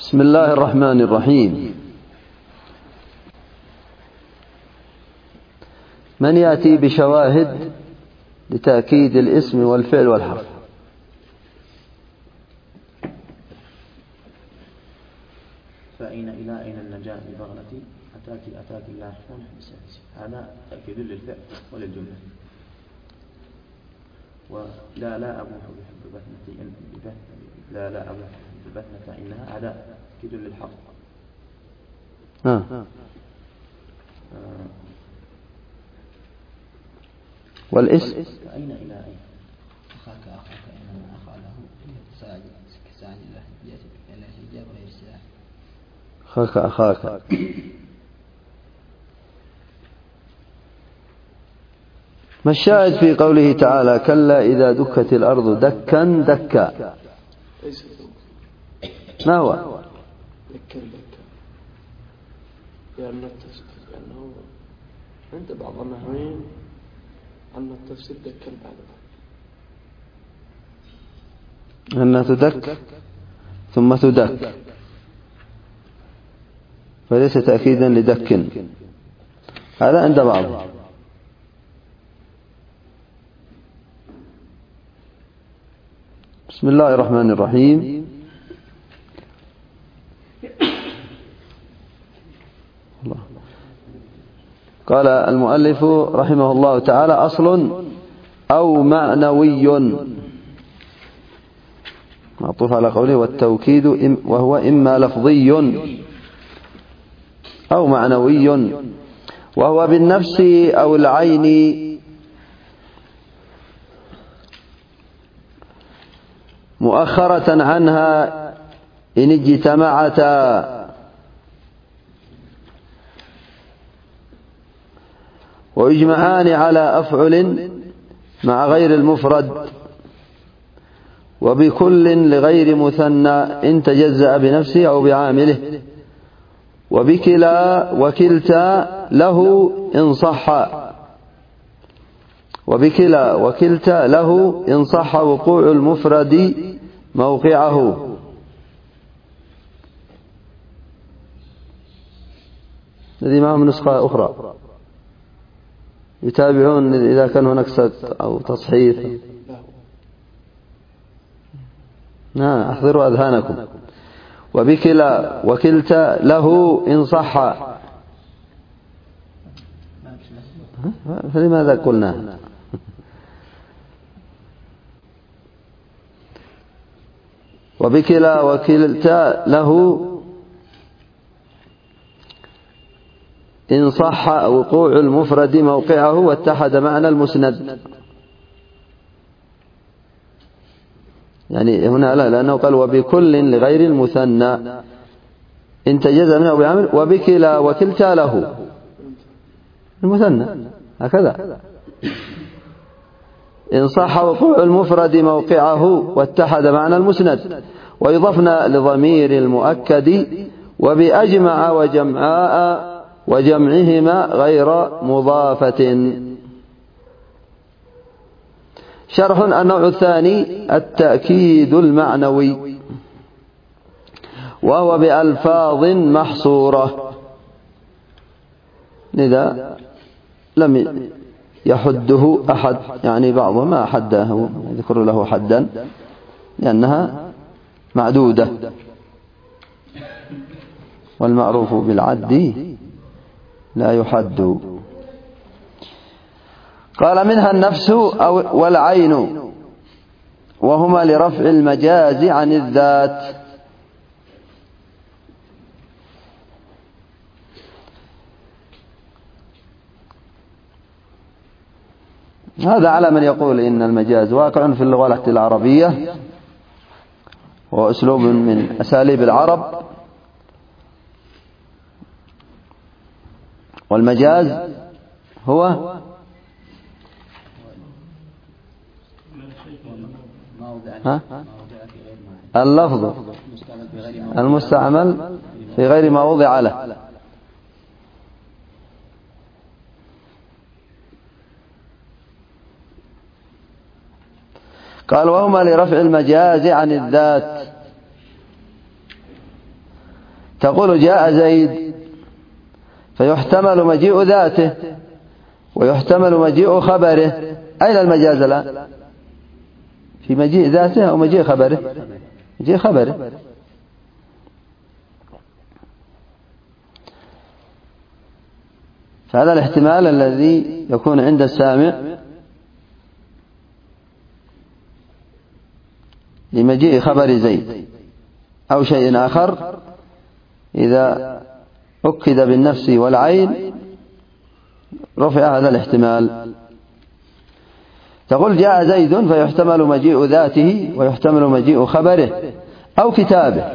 بسم الله الرحمن الرحيم. من يأتي بشواهد لتأكيد الاسم والفعل والحرف؟ فأين إلى أين النجاة ببغلتي أتاك الله بالسادس، هذا تأكيد للفعل وللجملة. ولا أبوح بحب بثنتي لا أبوح بثنة إنها، هذا تأكيد للحرف. والاسم فأين إلى أين أخاك إنما أخا له ساعد كساعد الله يأتي إلى الحجاب غير السلاح. أخاك ما الشاهد في قوله تعالى كلا إذا دكت الأرض دكا دكا؟ ما هو؟ دكا لأنه عند بعض النحويين أن التفسير دكا بعد أنها تدك ثم تدك، فليس تأكيدا لدك، هذا عند بعض. بسم الله الرحمن الرحيم. قال المؤلف رحمه الله تعالى: أصل أو معنوي، معطوف على قوله والتوكيد، وهو إما لفظي أو معنوي، وهو بالنفس أو العين مؤخرة عنها إن اجتمعتا، ويجمعان على أفعل مع غير المفرد، وبكل لغير مثنى إن تجزأ بنفسه أو بعامله، وبكلا وكلتا له إن صح، وبكلا وكلتا له إن صح وقوع المفرد موقعه. الذي معهم نسخة أخرى يتابعون إذا كان هناك سقط أو تصحيف. احضروا أذهانكم. وبكلا وكلتا له إن صح، فلماذا قلنا؟ وبكلا وكلتا له إن صح وقوع المفرد موقعه واتحد معنى المسند. يعني هنا لا، لأنه قال وبكل لغير المثنى إن تجزأ منه بعمل، وبكلا وكلتا له المثنى هكذا، إن صح وقوع المفرد موقعه واتحد معنى المسند، ويضفنا لضمير المؤكد وبأجمع وجمعاء وجمعهما غير مضافة. شرح. النوع الثاني التأكيد المعنوي، وهو بألفاظ محصورة، لذا لم يحده أحد، يعني بعضهم ما حده يذكر له حدا لأنها معدودة، والمعروف بالعد لا يحد. قال منها النفس والعين، وهما لرفع المجاز عن الذات. هذا على من يقول إن المجاز واقع في اللغة العربية، وهو أسلوب من أساليب العرب، والمجاز هو اللفظ المستعمل في غير ما وضع له. قال وهما لرفع المجاز عن الذات، تقول جاء زيد فيحتمل مجيء ذاته ويحتمل مجيء خبره. أين المجاز الآن؟ في مجيء ذاته أو مجيء خبره؟ مجيء خبره. فهذا الاحتمال الذي يكون عند السامع لمجيء خبر زيد أو شيء آخر إذا أكد بالنفس والعين رفع هذا الاحتمال. تقول جاء زيد فيحتمل مجيء ذاته ويحتمل مجيء خبره أو كتابه،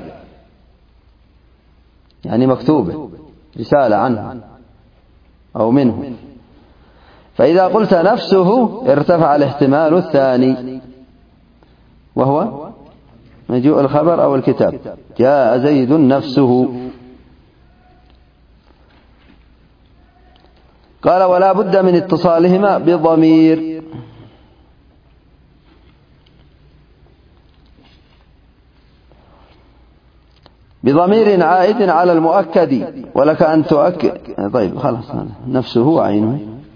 يعني مكتوبه رسالة عنه أو منه. فإذا قلت نفسه ارتفع الاحتمال الثاني وهو مجيء الخبر أو الكتاب. جاء زيد نفسه. قال ولا بد من اتصالهما بضمير، بضمير عائد على المؤكد. ولك أن تؤكد، طيب خلاص نفسه وعينه.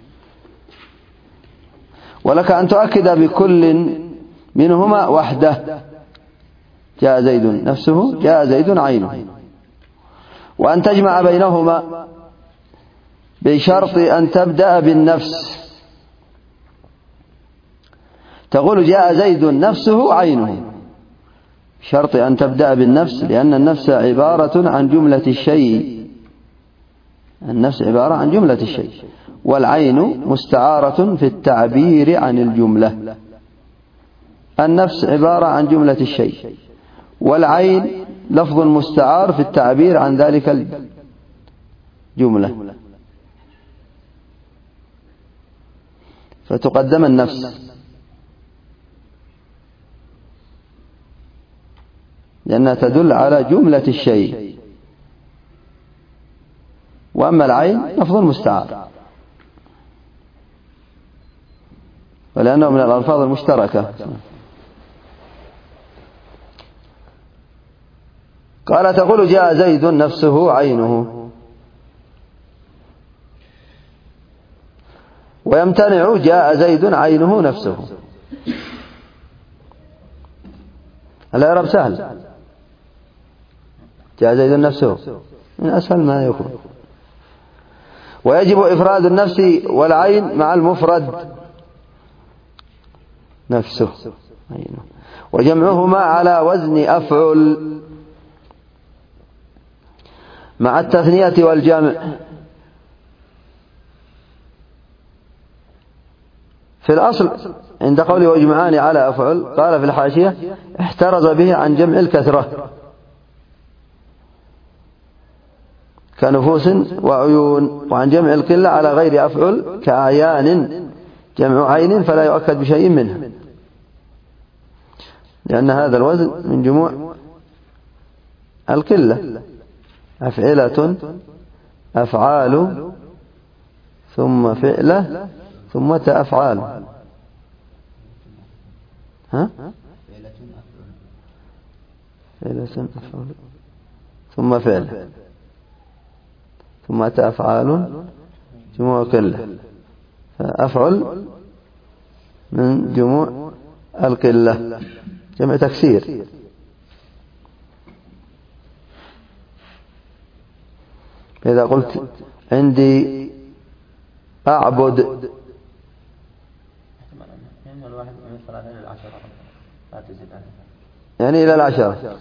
ولك أن تؤكد بكل منهما وحده. جاء زيد نفسه، جاء زيد عينه. وأن تجمع بينهما بشرط أن تبدأ بالنفس. تقول جاء زيد نفسه عينه، شرط أن تبدأ بالنفس، لأن النفس عبارة عن جملة الشيء. النفس عبارة عن جملة الشيء، والعين مستعارة في التعبير عن الجملة. النفس عبارة عن جملة الشيء، والعين لفظ مستعار في التعبير عن ذلك الجملة، فتقدم النفس لأنها تدل على جملة الشيء، وأما العين لفظ مستعار، ولأنه من الألفاظ المشتركة. قال تقول جاء زيد نفسه عينه، ويمتنع جاء زيد عينه نفسه. الإعراب سهل، جاء زيد نفسه من أسهل ما يكون. ويجب إفراد النفس والعين مع المفرد نفسه، وجمعهما على وزن أفعل مع التثنية والجمع. في الأصل عند قوله ويجمعان على أفعل، قال في الحاشية احترز به عن جمع الكثرة كنفوس وعيون، وعن جمع القلة على غير أفعل كأعيان جمع عين فلا يؤكد بشيء منها، لأن هذا الوزن من جموع القلة. أفعلة، أفعال، ثم فعلة، ثم أفعال. ها؟ فعلة أفعال ثم فعل ثم أفعال جموع قلة، فأفعل من جموع القلة جمع تكسير. إذا قلت عندي أعبد يعني إلى العشرة.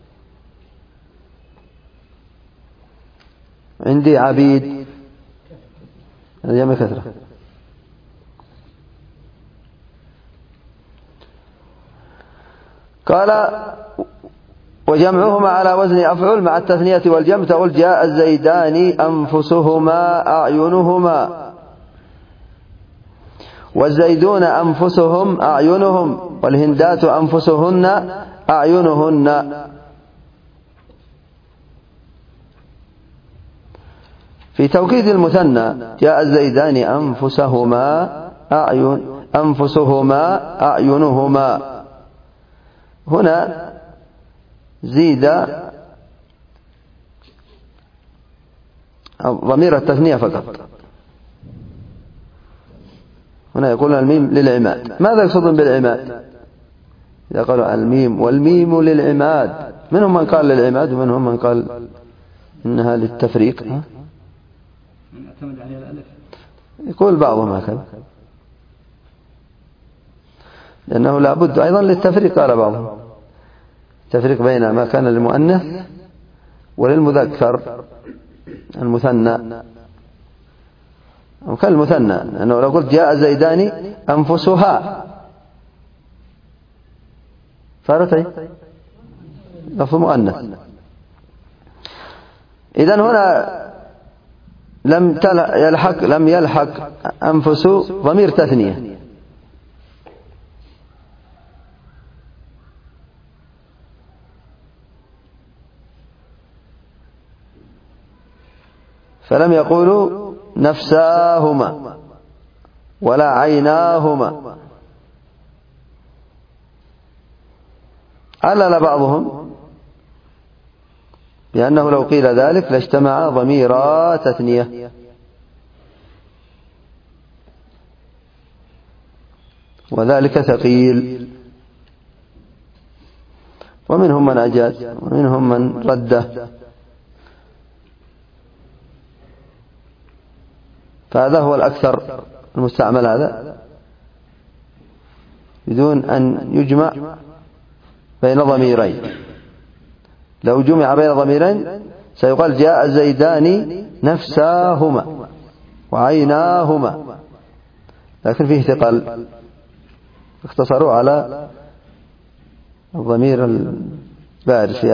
عندي عبيد هذا جمع كثرة. قال وجمعهما على وزن أفعل مع التثنية والجمع. تقول جاء الزيدان أنفسهما أعينهما، والزيدون أنفسهم أعينهم، والهندات أنفسهن أعينهن. في توكيد المثنى جاء الزيدان أنفسهما أعينهما. هنا زيد ضمير التثنية فقط. هنا يقول الميم للعماد. ماذا يقصدون بالعماد؟ إذا قالوا الميم والميم للعماد، منهم من قال للعماد ومنهم من قال إنها للتفريق. يعتمد عليها الألف. يقول بعضهم هكذا، لأنه لابد أيضا للتفريق. قال بعضهم التفريق بين ما كان للمؤنث وللمذكر المثنى، أو كان المثنى، أنه لو قلت جاء زيدان أنفسها صارت لفظ مؤنث. إذن هنا لم يلحق أنفس ضمير تثنية، فلم يقولوا نفساهما ولا عيناهما. علل بعضهم بأنه لو قيل ذلك لاجتمع ضميرا تثنية، وذلك ثقيل. ومنهم من أجاز ومنهم من رده، فهذا هو الأكثر المستعمل، هذا بدون أن يجمع بين ضميرين. لو جمع بين ضميرين سيقال جاء زيدان نفساهما وعيناهما، لكن فيه ثقل، اختصروا على الضمير البارز في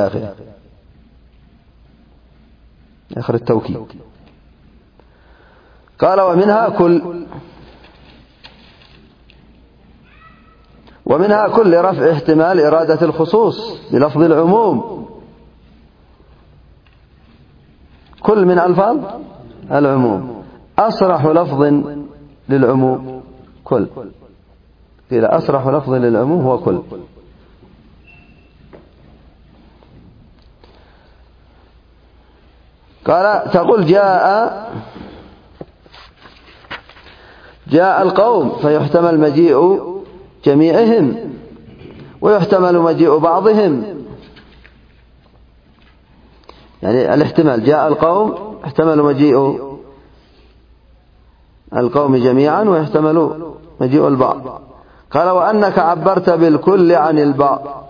آخر التوكيد. قال ومنها كل لرفع احتمال إرادة الخصوص بلفظ العموم. كل من ألفاظ العموم، أصرح لفظ للعموم كل، قيل أصرح لفظ للعموم هو كل. قال تقول جاء القوم، فيحتمل مجيء جميعهم ويحتمل مجيء بعضهم. يعني الاحتمال جاء القوم احتمل مجيء القوم جميعا ويحتمل مجيء البعض. قال وأنك عبرت بالكل عن البعض.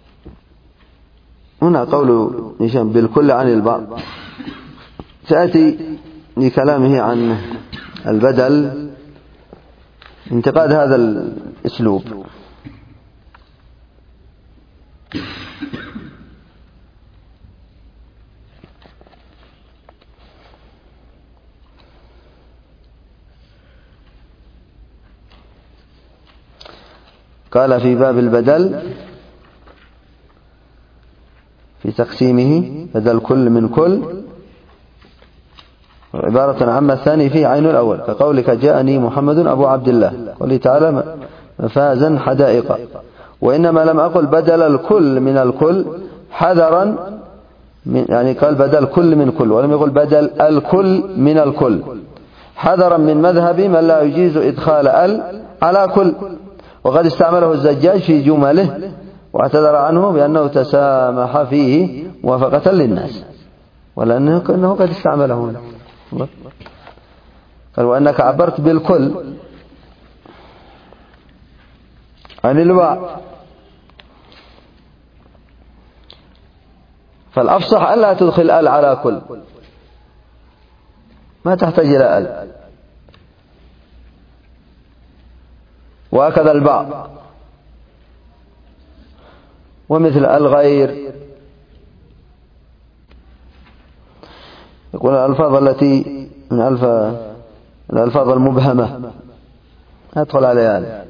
هنا قول هشام بالكل عن البعض، سأتي لكلامه عن البدل انتقاد هذا الأسلوب. قال في باب البدل في تقسيمه بدل كل من كل عبارة عما الثاني فيه عين الأول، كقولك جاءني محمد أبو عبد الله، قوله تعالى مفازا حدائق. وإنما لم أقل بدل الكل من الكل حذرا من، يعني قال بدل كل من كل، ولم يقل بدل الكل من الكل، حذرا من مذهب من لا يجيز إدخال على كل. وقد استعمله الزجاج في جمله واعتذر عنه بأنه تسامح فيه موافقة للناس، ولأنه قد استعمله هنا. قال وأنك عبرت بالكل عن البعض، فالأفصح ألا تدخل على كل، ما تحتاج إلى وهكذا البعض، ومثل الغير. يقول الألفاظ التي من الألفاظ المبهمة أدخل عليها.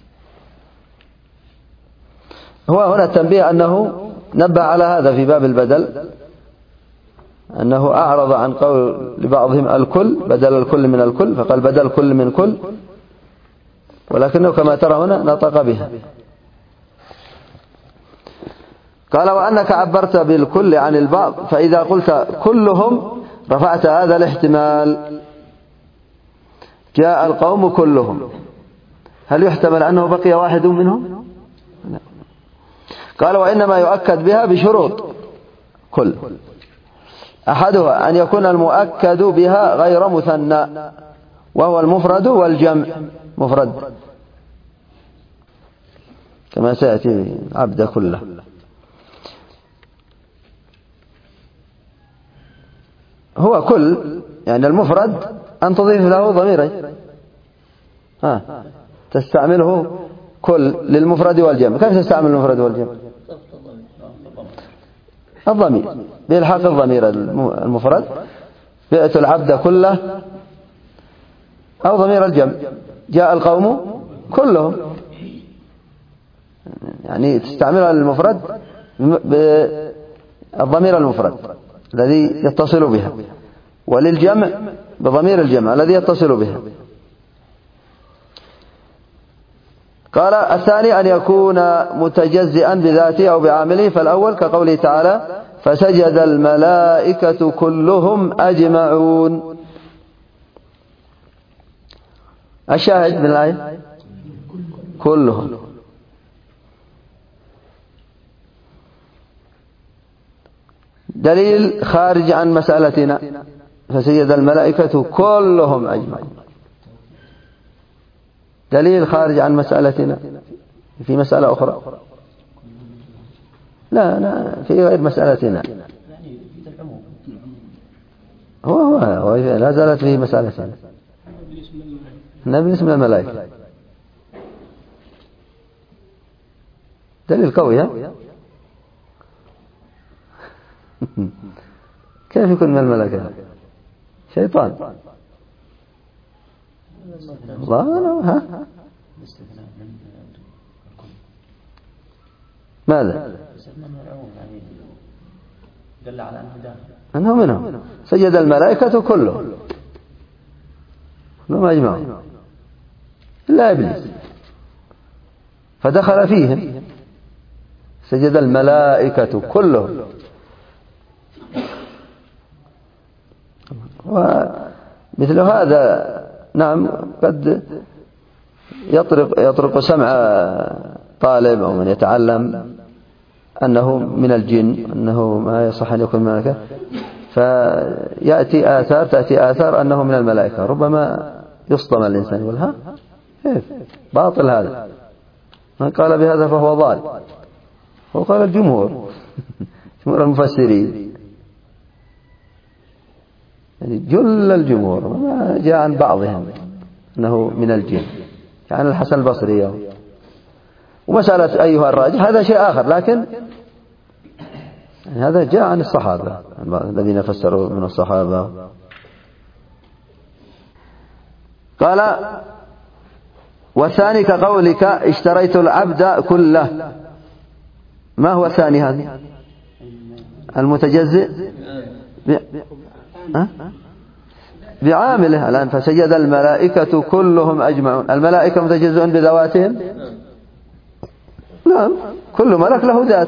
هو هنا التنبيه أنه نبه على هذا في باب البدل، أنه أعرض عن قول لبعضهم الكل بدل الكل من الكل، فقال بدل كل من كل، ولكنه كما ترى هنا نطق بها. قال وأنك عبرت بالكل عن البعض، فإذا قلت كلهم رفعت هذا الاحتمال جاء القوم كلهم، هل يحتمل أنه بقي واحد منهم؟ لا. قال وإنما يؤكد بها بشروط كل، أحدها أن يكون المؤكد بها غير مثنى، وهو المفرد والجمع. مفرد كما سيأتي عبد كله. هو كل يعني المفرد أن تضيف له ضميرين، تستعمله كل للمفرد والجمع. كيف تستعمل المفرد والجمع؟ الضمير، بإلحاق الضمير المفرد، بئت العبد كله، أو ضمير الجمع جاء القوم كلهم، يعني تستعملها للمفرد بالضمير المفرد الذي يتصل بها، وللجمع بضمير الجمع الذي يتصل بها. قال الثاني أن يكون متجزئا بذاته أو بعامله، فالأول كقوله تعالى فسجد الملائكة كلهم أجمعون. الشاهد من الآية كلهم. دليل خارج عن مسألتنا، فسجد الملائكة كلهم أجمعين. دليل خارج عن مسألتنا في مسألة أخرى، لا في غير مسألتنا، هو لا زالت في مسألتنا. النبي اسم الملائكة دليل قوي. كيف يكون من الملائكة؟ شيطان. الله ماذا؟ دل على أنه منهم. سجد الملائكة كلهم أجمعون إلا إبليس فدخل فيهم. سجد الملائكة كلهم. ومثل هذا نعم قد يطرق سمع طالب أو من يتعلم أنه من الجن، أنه ما يصح أن يكون ملائكة، تأتي آثار أنه من الملائكة، ربما يصطم الإنسان يقول ها كيف باطل هذا، من قال بهذا فهو ضال. هو قال الجمهور جمهور المفسرين، يعني جل الجمهور، ما جاء عن بعضهم أنه من الجن، كان الحسن البصري. ومسألة أيها الراجح هذا شيء آخر، لكن هذا جاء عن الصحابة الذين فسروا من الصحابة. قال والثاني كقولك اشتريت العبد كله. ما هو الثاني هذا؟ المتجزئ بعامله. الآن فسجد الملائكة كلهم أجمعون، الملائكة متجزئون بذواتهم؟ نعم، كل ملك له ذات.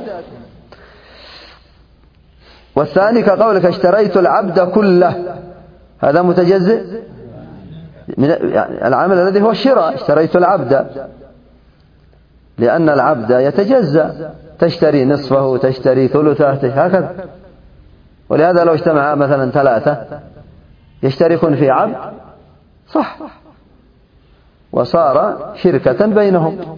والثاني كقولك اشتريت العبد كله، هذا متجزئ من العمل الذي هو الشراء. اشتريت العبد لأن العبد يتجزأ، تشتري نصفه، تشتري ثلثه، هكذا. ولهذا لو اجتمع مثلا 3 يشتركون في عبد صح، وصار شركة بينهم.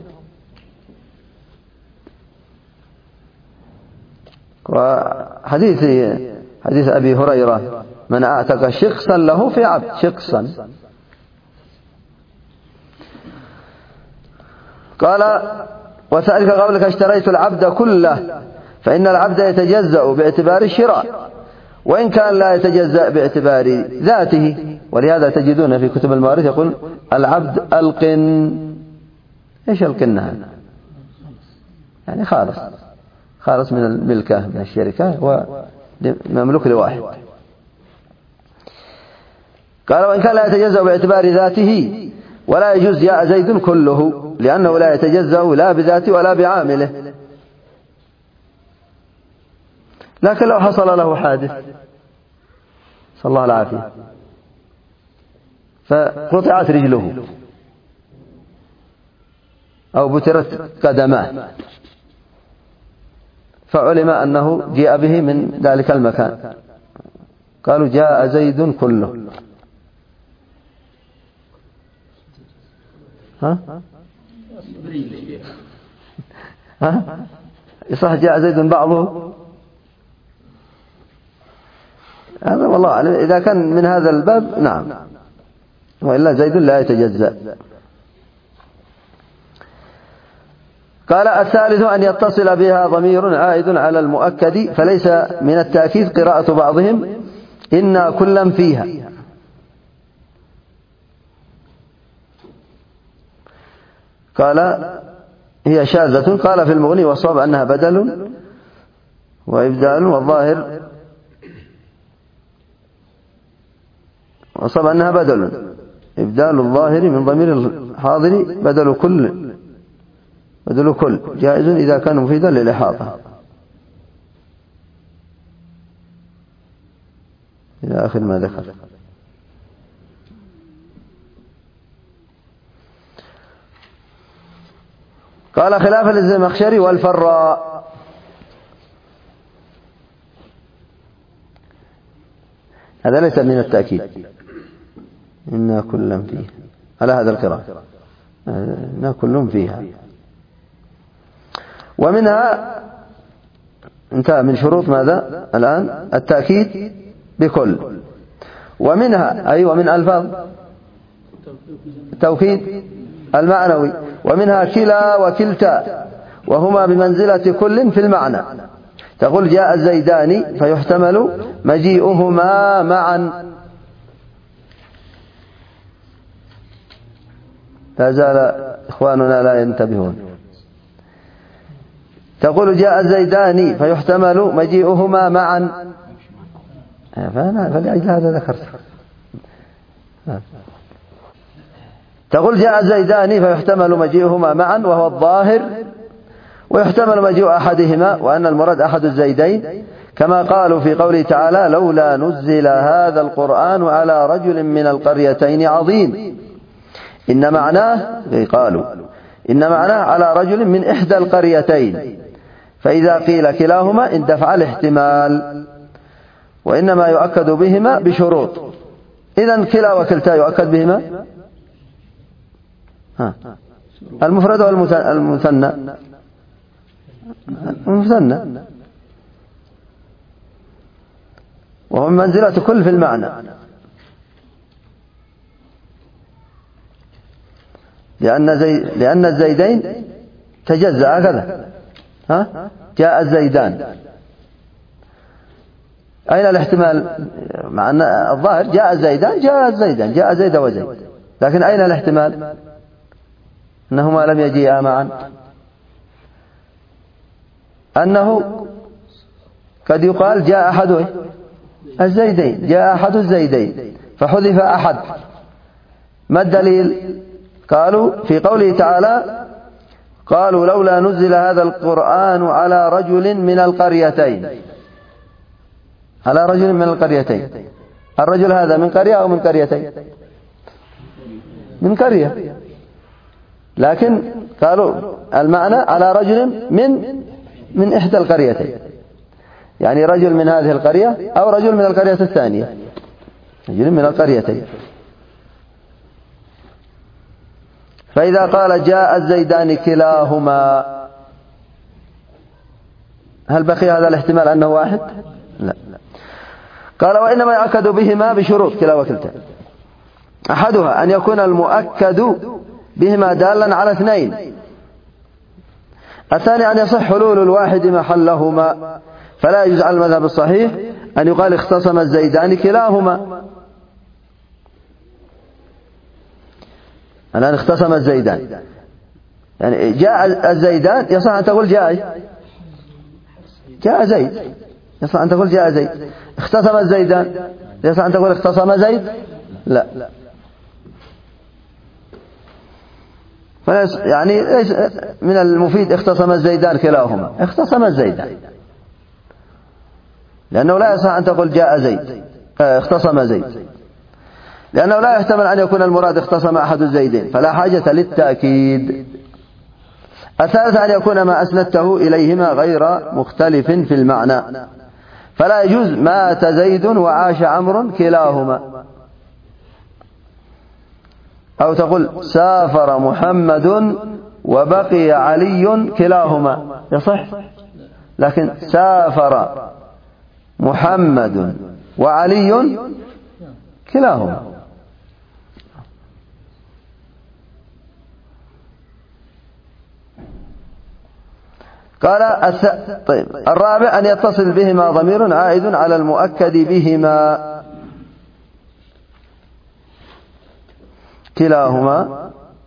وحديث أبي هريرة من أعتق شخصا له في عبد، شخصا. قال وسألك قولك اشتريت العبد كله، فإن العبد يتجزأ باعتبار الشراء، وإن كان لا يتجزأ باعتبار ذاته. ولهذا تجدون في كتب المواريث يقول العبد القن. إيش القن هذا؟ يعني خالص من الملكة من الشركة ومملوك لواحد. قال وإن كان لا يتجزأ باعتبار ذاته، ولا يجوز يا زيد كله، لأنه لا يتجزأ لا بذاته ولا بعامله. لكن لو حصل له حادث صلى الله العافية، فقطعت رجله أو بترت قدماه، فعلم أنه جاء به من ذلك المكان، قالوا جاء زيد كله. يصح جاء زيد بعضه، هذا والله أعلم. إذا كان من هذا الباب نعم، وإلا زيد لا يتجزأ. قال الثالث أن يتصل بها ضمير عائد على المؤكد، فليس من التأكيد قراءة بعضهم إنا كلا فيها، قال هي شاذة. قال في المغني والصواب أنها بدل وإبدال، والظاهر والصواب أنها بدل، إبدال الظاهر من ضمير الحاضر بدل كل جائز إذا كان مفيدا للإحاطة إلى آخر ما ذكر. قال خلافا للزمخشري والفراء. هذا ليس من التأكيد، إنا كلا فيها على هذا القراءة، إنا كل فيها. ومنها انتهى من شروط ماذا الآن؟ التأكيد بكل. ومنها أي ومن ألفاظ التوكيد المعنوي، ومنها كلا وكلتا، وهما بمنزلة كل في المعنى. تقول جاء الزيدان فيحتمل مجيئهما معا، لا زال إخواننا لا ينتبهون. تقول جاء الزيدان فيحتمل مجيئهما معا، فلأجل هذا ذكرت. تقول جاء الزيدان فيحتمل مجيئهما معا وهو الظاهر، ويحتمل مجيء أحدهما وأن المراد أحد الزيدين، كما قالوا في قوله تعالى لولا نزل هذا القرآن على رجل من القريتين عظيم. إن معناه قالوا إن معناه على رجل من إحدى القريتين، فإذا قيل كلاهما اندفع الاحتمال، وإنما يؤكد بهما بشروط. إذن كلا وكلتا يؤكد بهما المفرد والمثنى، المثنى، وهو من منزلة كل في المعنى، لأن الزيدين تجزأ هكذا. جاء الزيدان، أين الاحتمال؟ مع أن الظاهر جاء الزيدان جاء زيد وزيد، لكن أين الاحتمال؟ أنهما لم يجيئا معا، أنه قد يقال جاء أحد الزيدين، جاء أحد الزيدين فحذف أحد. ما الدليل؟ قالوا في قوله تعالى قالوا لولا نزل هذا القرآن على رجل من القريتين، على رجل من القريتين. الرجل هذا من قرية أو من قريتين؟ من قرية، لكن قالوا المعنى على رجل من إحدى القريتين، يعني رجل من هذه القرية أو رجل من القرية الثانية، رجل من القريتين. فإذا قال جاء الزيدان كلاهما، هل بقي هذا الاحتمال أنه واحد؟ لا. قال وإنما يؤكد بهما بشروط كلا وكلتا. أحدها أن يكون المؤكد بهما دالا على اثنين. الثاني أن يصح حلول الواحد محلهما، فلا يجوز على المذهب الصحيح أن يقال اختصم الزيدان كلاهما. الآن اختصم الزيدان، يعني جاء الزيدان يصح أن تقول جاء زيد، يصح أن تقول جاء زيد. اختصم الزيدان يصح أن تقول اختصم زيد؟ لا. يعني ليس من المفيد اختصم الزيدان كلاهما، اختصم الزيدان، لأنه لا يصح أن تقول جاء زيد، اختصم زيد، لأنه لا يحتمل أن يكون المراد اختصم أحد الزيدين فلا حاجة للتأكيد. الثالث أن يكون ما أسندته إليهما غير مختلف في المعنى، فلا يجوز مات زيد وعاش عمرو كلاهما، أو تقول سافر محمد وبقي علي كلاهما، يصح، لكن سافر محمد وعلي كلاهما. قال طيب الرابع أن يتصل بهما ضمير عائد على المؤكد بهما، كلاهما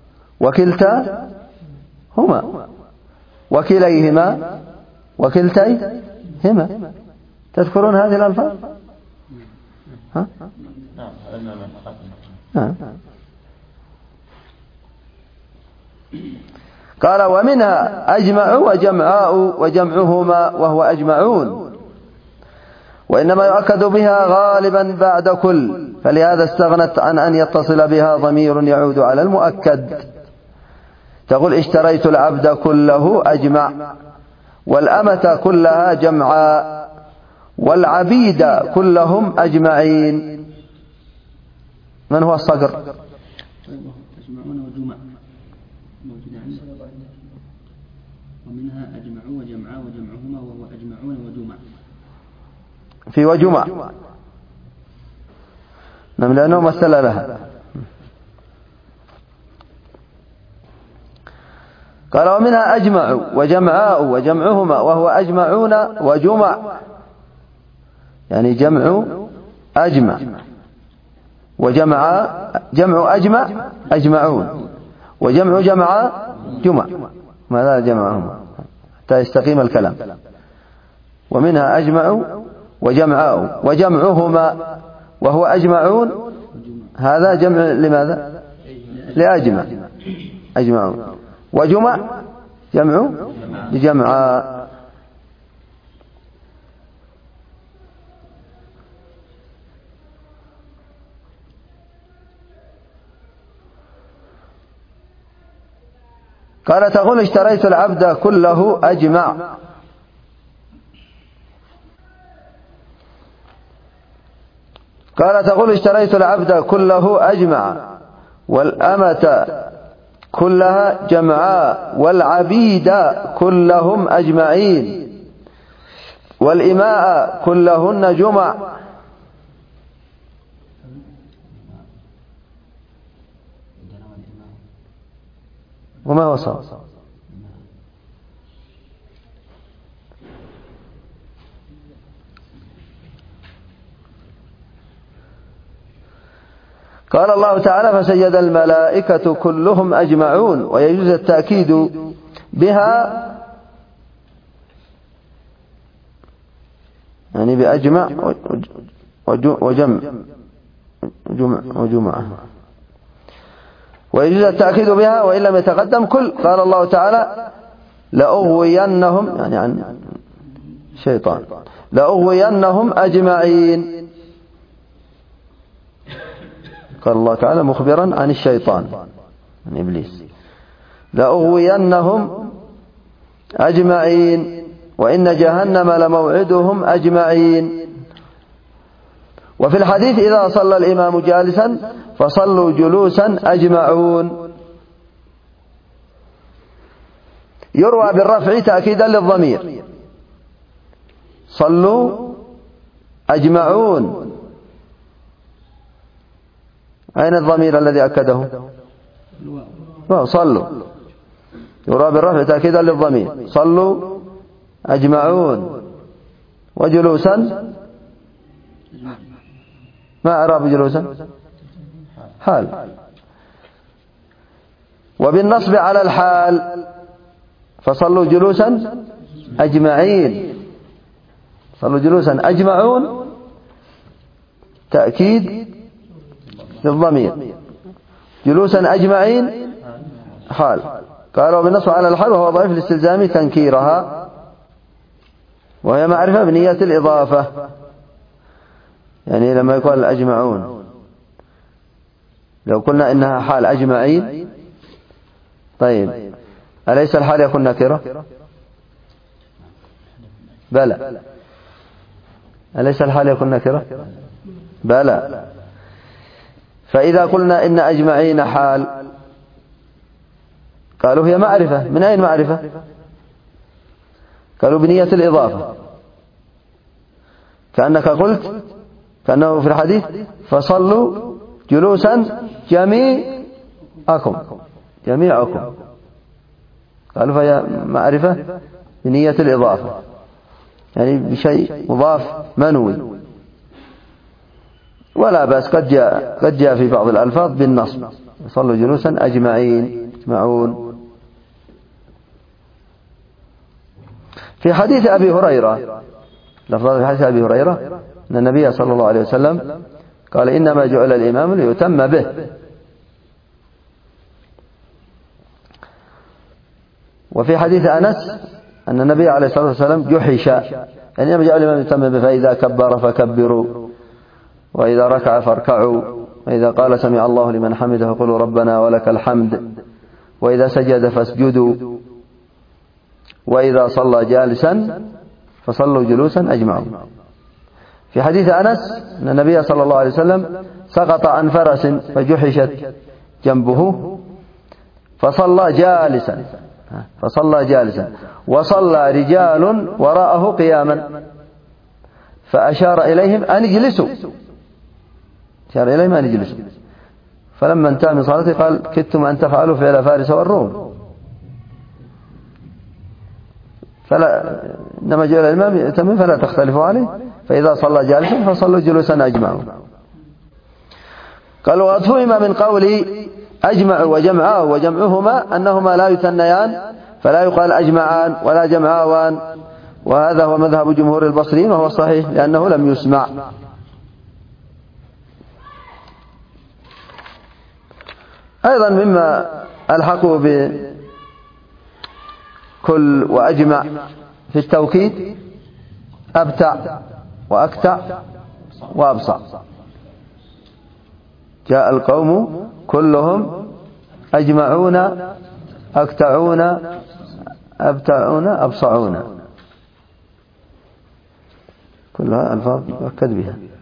وكلتاهما وكليهما وكلتيهما. تذكرون هذه الألفاظ؟ ها؟ نعم. قال ومنها أجمع وجمعاء وجمعهما وهو أجمعون، وإنما يؤكد بها غالبا بعد كل، فلهذا استغنت عن أن يتصل بها ضمير يعود على المؤكد. تقول اشتريت العبد كله أجمع، والأمة كلها جمعاء، والعبيد كلهم أجمعين. من هو الصقر؟ أجمعون وجمع ومنها أجمع وجمعا وجمعهما وهو أجمعون وجمع. في وجمع، نعم، لأنه مثل لها. قال ومنها أجمع وجمعاء وجمعهما وهو أجمعون وجمع، يعني جمع أجمع وجمع، جمع أجمع أجمعون، وجمع جمع جمع، ماذا جمعهما حتى يستقيم الكلام. ومنها أجمع وجمعاء وجمعهما وهو أجمعون، هذا جمع لماذا؟ لأجمع، أجمعون، وجمع جمع لجمع. قال تقول اشتريت العبد كله أجمع، قال تقول اشتريت العبد كله أجمع، والأمة كلها جمعاء، والعبيد كلهم أجمعين، والإماء كلهن جمع. وما هو صار؟ قال الله تعالى فسجد الملائكة كلهم أجمعون، ويجوز التأكيد بها يعني بأجمع وجمعة، ويجوز التأكيد بها وإن لم يتقدم كل. قال الله تعالى لأغوينهم، يعني عن شيطان، لأغوينهم أجمعين. قال الله تعالى مخبرا عن الشيطان، عن إبليس، لأغوينهم أجمعين وإن جهنم لموعدهم أجمعين. وفي الحديث إذا صلى الإمام جالسا فصلوا جلوسا أجمعون. يروى بالرفع تأكيدا للضمير، صلوا أجمعون. أين الضمير الذي أكده؟ صلوا. يروى بالرفع تأكيدا للضمير، صلوا أجمعون. وجلوسا ما أعراب جلوسا؟ حال. وبالنصب على الحال فصلوا جلوسا أجمعين، صلوا جلوسا أجمعون تأكيد للضمير، جلوسا أجمعين حال. قالوا بالنصب على الحال وهو ضعيف الاستلزام تنكيرها، وهي معرفة بنية الإضافة. يعني لما يقال أجمعون، لو قلنا إنها حال أجمعين، طيب أليس الحال يكون نكرة؟ بلى. أليس الحال يكون نكرة؟ بلى. فإذا قلنا إن أجمعين حال، قالوا هي معرفة. من أين معرفة؟ قالوا بنية الإضافة، كأنك قلت، كأنه في الحديث فصلوا جلوسا جميعكم. قالوا فهي معرفة بنية الإضافة، يعني بشيء مضاف منوي. ولا بأس، قد جاء في بعض الألفاظ بالنصب، صلوا جلوسا أجمعين، يجمعون. في حديث أبي هريرة، لفظ في حديث أبي هريرة أن النبي صلى الله عليه وسلم قال إنما جعل الإمام ليتم به. وفي حديث أنس أن النبي عليه الصلاة والسلام جحش، يعني إنما جعل الإمام ليتم به، فإذا كبر فكبروا، وإذا ركع فاركعوا، وإذا قال سمع الله لمن حمده فقولوا ربنا ولك الحمد، وإذا سجد فاسجدوا، وإذا صلى جالسا فصلوا جلوسا أجمعون. في حديث أنس أن النبي صلى الله عليه وسلم سقط عن فرس فجحشت جنبه فصلى جالسا، وصلى رجال وراءه قياما فأشار إليهم أن يجلسوا، فلما انتهى من صلاته قال كدتم أن تفعلوا فعل فارس والروم. إنما جعل الإمام يتم فلا تختلفوا عليه، فإذا صلى جالسا فصلوا جلوسا أجمعون. قالوا وأفهم من قولي أجمعوا وجمعاه وجمعهما أنهما لا يثنيان، فلا يقال أجمعان ولا جمعاوان، وهذا هو مذهب جمهور البصريين وهو صحيح لأنه لم يسمع. أيضا مما ألحقوا بكل وأجمع في التوكيد أبتع وأكتع وأبصع. جاء القوم كلهم أجمعون أكتعون أبتعون أبصعون، كلها ألفاظ يؤكد بها.